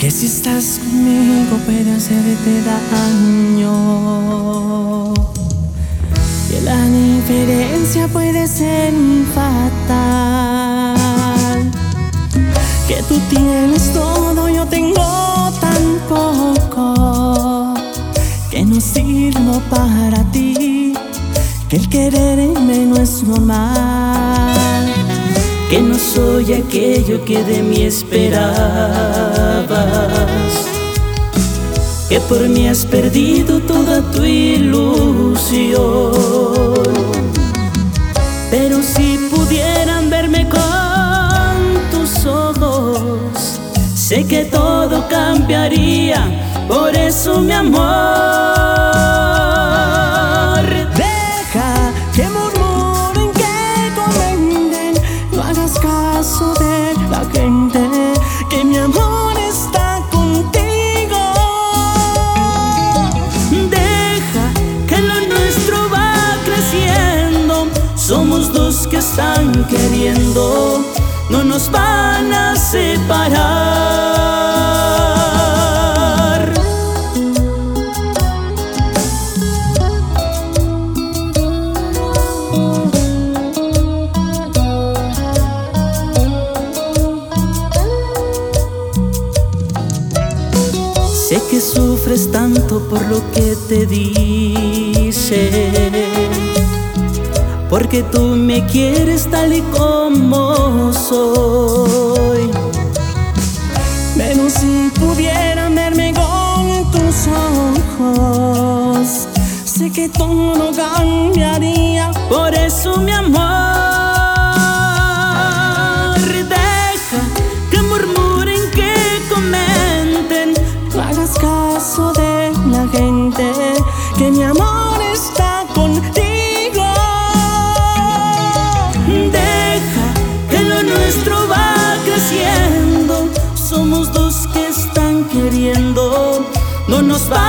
Que si estás conmigo puede hacerte daño, que la diferencia puede ser fatal. Que tú tienes todo, yo tengo tan poco, que no sirvo para ti, que el quererme no es normal, que no soy aquello que de mí esperabas, que por mí has perdido toda tu ilusión. Pero si pudieran verme con tus ojos, sé que todo cambiaría. Por eso, mi amor, deja que murmuren, que comenten, no hagas caso de la gente, que mi amor está contigo. Deja que lo nuestro va creciendo, somos dos que están queriendo, no nos van a separar. Sé que sufres tanto por lo que te dice, porque tú me quieres tal y como soy. Pero si pudieran verme con tus ojos, sé que todo cambiaría. Por eso, mi amor, deja que murmuren, que comenten, no hagas caso de la gente, que mi amor está contigo. Deja que lo nuestro va creciendo, somos dos que están queriendo, no nos va